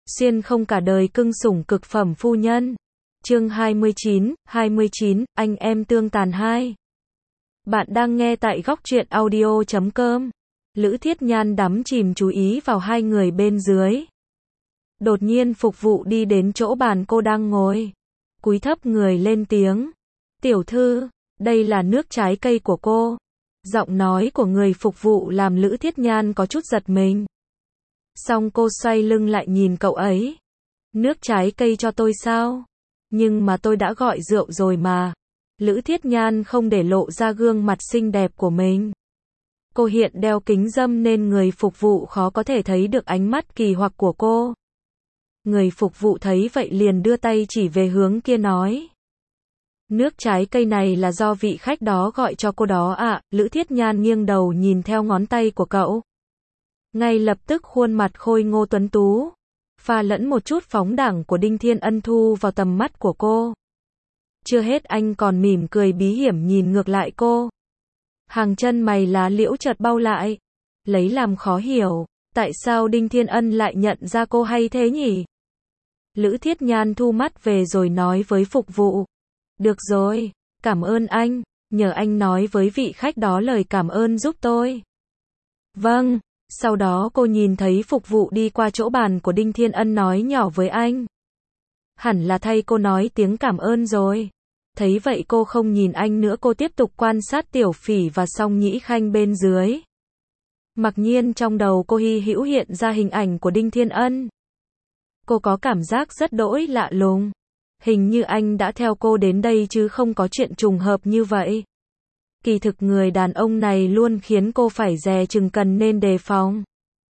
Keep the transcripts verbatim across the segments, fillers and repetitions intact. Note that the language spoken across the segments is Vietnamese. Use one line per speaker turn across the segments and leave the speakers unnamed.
Xuyên không cả đời cưng sủng cực phẩm phu nhân. Chương hai mươi chín, hai mươi chín, anh em tương tàn hai. Bạn đang nghe tại góc truyện audio chấm com. Lữ Thiết Nhan đắm chìm chú ý vào hai người bên dưới. Đột nhiên phục vụ đi đến chỗ bàn cô đang ngồi. Cúi thấp người lên tiếng. Tiểu thư, đây là nước trái cây của cô. Giọng nói của người phục vụ làm Lữ Thiết Nhan có chút giật mình. Xong cô xoay lưng lại nhìn cậu ấy. Nước trái cây cho tôi sao? Nhưng mà tôi đã gọi rượu rồi mà. Lữ Thiết Nhan không để lộ ra gương mặt xinh đẹp của mình. Cô hiện đeo kính râm nên người phục vụ khó có thể thấy được ánh mắt kỳ hoặc của cô. Người phục vụ thấy vậy liền đưa tay chỉ về hướng kia nói. Nước trái cây này là do vị khách đó gọi cho cô đó ạ. À. Lữ Thiết Nhan nghiêng đầu nhìn theo ngón tay của cậu. Ngay lập tức khuôn mặt khôi ngô tuấn tú, pha lẫn một chút phóng đẳng của Đinh Thiên Ân thu vào tầm mắt của cô. Chưa hết anh còn mỉm cười bí hiểm nhìn ngược lại cô. Hàng chân mày lá liễu chợt bao lại, lấy làm khó hiểu, tại sao Đinh Thiên Ân lại nhận ra cô hay thế nhỉ? Lữ Thiết Nhan thu mắt về rồi nói với phục vụ. Được rồi, cảm ơn anh, nhờ anh nói với vị khách đó lời cảm ơn giúp tôi. Vâng. Sau đó cô nhìn thấy phục vụ đi qua chỗ bàn của Đinh Thiên Ân nói nhỏ với anh. Hẳn là thay cô nói tiếng cảm ơn rồi. Thấy vậy cô không nhìn anh nữa, cô tiếp tục quan sát Tiểu Phỉ và Song Nhĩ Khanh bên dưới. Mặc nhiên trong đầu cô hy hữu hiện ra hình ảnh của Đinh Thiên Ân. Cô có cảm giác rất đỗi lạ lùng. Hình như anh đã theo cô đến đây chứ không có chuyện trùng hợp như vậy. Kỳ thực người đàn ông này luôn khiến cô phải dè chừng, cần nên đề phòng.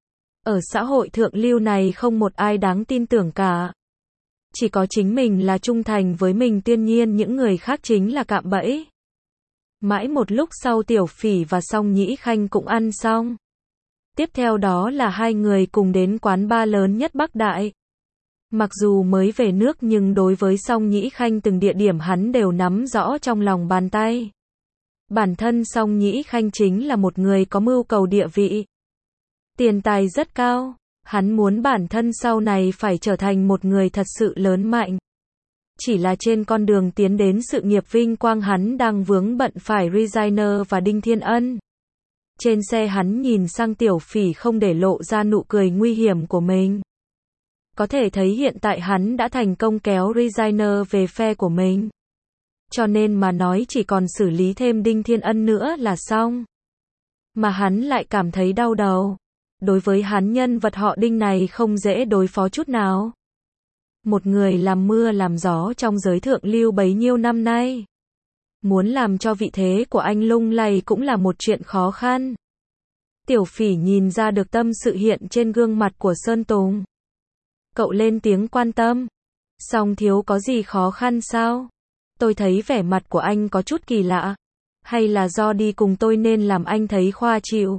Ở xã hội thượng lưu này không một ai đáng tin tưởng cả. Chỉ có chính mình là trung thành với mình, tuy nhiên những người khác chính là cạm bẫy. Mãi một lúc sau Tiểu Phỉ và Song Nhĩ Khanh cũng ăn xong. Tiếp theo đó là hai người cùng đến quán bar lớn nhất Bắc Đại. Mặc dù mới về nước nhưng đối với Song Nhĩ Khanh từng địa điểm hắn đều nắm rõ trong lòng bàn tay. Bản thân Song Nhĩ Khanh chính là một người có mưu cầu địa vị. Tiền tài rất cao, hắn muốn bản thân sau này phải trở thành một người thật sự lớn mạnh. Chỉ là trên con đường tiến đến sự nghiệp vinh quang hắn đang vướng bận phải Resigner và Đinh Thiên Ân. Trên xe hắn nhìn sang Tiểu Phỉ không để lộ ra nụ cười nguy hiểm của mình. Có thể thấy hiện tại hắn đã thành công kéo Resigner về phe của mình. Cho nên mà nói chỉ còn xử lý thêm Đinh Thiên Ân nữa là xong. Mà hắn lại cảm thấy đau đầu. Đối với hắn nhân vật họ Đinh này không dễ đối phó chút nào. Một người làm mưa làm gió trong giới thượng lưu bấy nhiêu năm nay. Muốn làm cho vị thế của anh lung lay cũng là một chuyện khó khăn. Tiểu Phỉ nhìn ra được tâm sự hiện trên gương mặt của Sơn Tùng. Cậu lên tiếng quan tâm. Song thiếu có gì khó khăn sao? Tôi thấy vẻ mặt của anh có chút kỳ lạ. Hay là do đi cùng tôi nên làm anh thấy khoa chịu?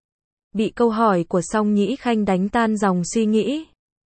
Bị câu hỏi của Song Nhĩ Khanh đánh tan dòng suy nghĩ.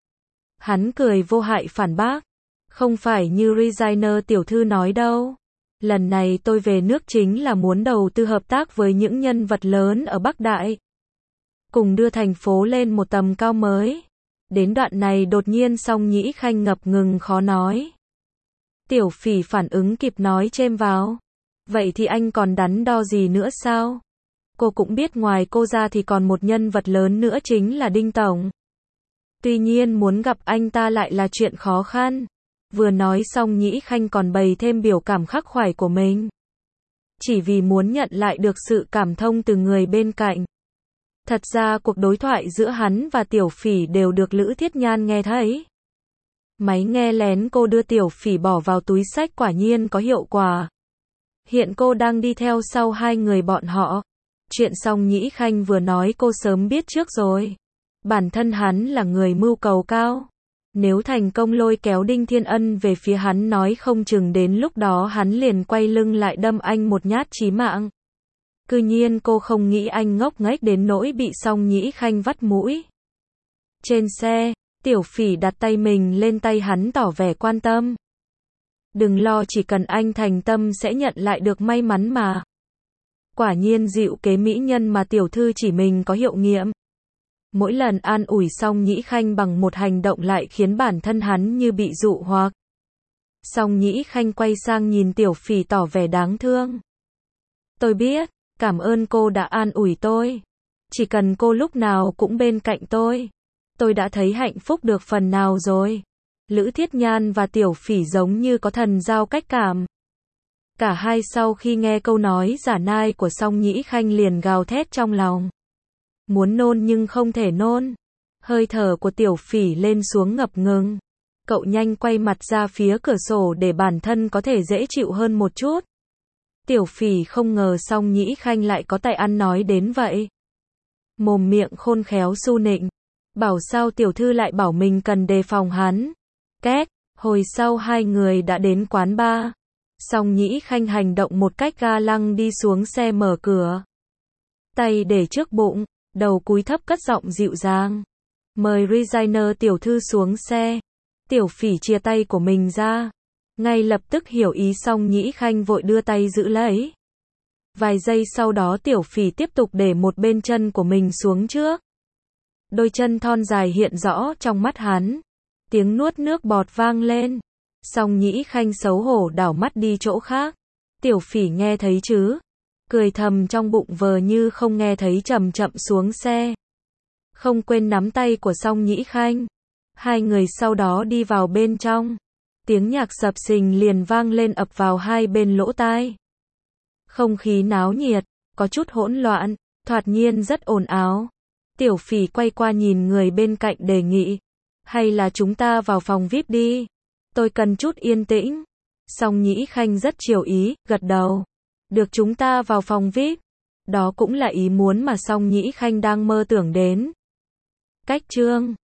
Hắn cười vô hại phản bác. Không phải như Resigner tiểu thư nói đâu. Lần này tôi về nước chính là muốn đầu tư hợp tác với những nhân vật lớn ở Bắc Đại. Cùng đưa thành phố lên một tầm cao mới. Đến đoạn này đột nhiên Song Nhĩ Khanh ngập ngừng khó nói. Tiểu Phỉ phản ứng kịp nói chêm vào. Vậy thì anh còn đắn đo gì nữa sao? Cô cũng biết ngoài cô ra thì còn một nhân vật lớn nữa chính là Đinh Tổng. Tuy nhiên muốn gặp anh ta lại là chuyện khó khăn. Vừa nói xong Nhĩ Khanh còn bày thêm biểu cảm khắc khoải của mình. Chỉ vì muốn nhận lại được sự cảm thông từ người bên cạnh. Thật ra cuộc đối thoại giữa hắn và Tiểu Phỉ đều được Lữ Thiết Nhan nghe thấy. Máy nghe lén cô đưa Tiểu Phỉ bỏ vào túi xách quả nhiên có hiệu quả. Hiện cô đang đi theo sau hai người bọn họ. Chuyện Song Nhĩ Khanh vừa nói cô sớm biết trước rồi. Bản thân hắn là người mưu cầu cao. Nếu thành công lôi kéo Đinh Thiên Ân về phía hắn nói không chừng đến lúc đó hắn liền quay lưng lại đâm anh một nhát chí mạng. Cư nhiên cô không nghĩ anh ngốc nghếch đến nỗi bị Song Nhĩ Khanh vắt mũi. Trên xe, Tiểu Phỉ đặt tay mình lên tay hắn tỏ vẻ quan tâm. Đừng lo, chỉ cần anh thành tâm sẽ nhận lại được may mắn mà. Quả nhiên dịu kế mỹ nhân mà tiểu thư chỉ mình có hiệu nghiệm. Mỗi lần an ủi Song Nhĩ Khanh bằng một hành động lại khiến bản thân hắn như bị dụ hoặc. Song Nhĩ Khanh quay sang nhìn Tiểu Phỉ tỏ vẻ đáng thương. Tôi biết, cảm ơn cô đã an ủi tôi. Chỉ cần cô lúc nào cũng bên cạnh tôi, tôi đã thấy hạnh phúc được phần nào rồi. Lữ Thiết Nhan và Tiểu Phỉ giống như có thần giao cách cảm. Cả hai sau khi nghe câu nói giả nai của Song Nhĩ Khanh liền gào thét trong lòng. Muốn nôn nhưng không thể nôn. Hơi thở của Tiểu Phỉ lên xuống ngập ngừng. Cậu nhanh quay mặt ra phía cửa sổ để bản thân có thể dễ chịu hơn một chút. Tiểu Phỉ không ngờ Song Nhĩ Khanh lại có tài ăn nói đến vậy. Mồm miệng khôn khéo su nịnh. Bảo sao tiểu thư lại bảo mình cần đề phòng hắn. Két, hồi sau hai người đã đến quán bar. Song Nhĩ Khanh hành động một cách ga lăng đi xuống xe mở cửa. Tay để trước bụng, đầu cúi thấp cất giọng dịu dàng. Mời Regina tiểu thư xuống xe. Tiểu Phỉ chia tay của mình ra. Ngay lập tức hiểu ý Song Nhĩ Khanh vội đưa tay giữ lấy. Vài giây sau đó Tiểu Phỉ tiếp tục để một bên chân của mình xuống trước. Đôi chân thon dài hiện rõ trong mắt hắn. Tiếng nuốt nước bọt vang lên. Song Nhĩ Khanh xấu hổ đảo mắt đi chỗ khác. Tiểu Phỉ nghe thấy chứ. Cười thầm trong bụng vờ như không nghe thấy chậm chậm xuống xe. Không quên nắm tay của Song Nhĩ Khanh. Hai người sau đó đi vào bên trong. Tiếng nhạc sập sình liền vang lên ập vào hai bên lỗ tai. Không khí náo nhiệt, có chút hỗn loạn, thoạt nhiên rất ồn ào. Tiểu Phỉ quay qua nhìn người bên cạnh đề nghị. Hay là chúng ta vào phòng vi ai pi đi. Tôi cần chút yên tĩnh. Song Nhĩ Khanh rất chiều ý, gật đầu. Được, chúng ta vào phòng vi ai pi. Đó cũng là ý muốn mà Song Nhĩ Khanh đang mơ tưởng đến. Cách chương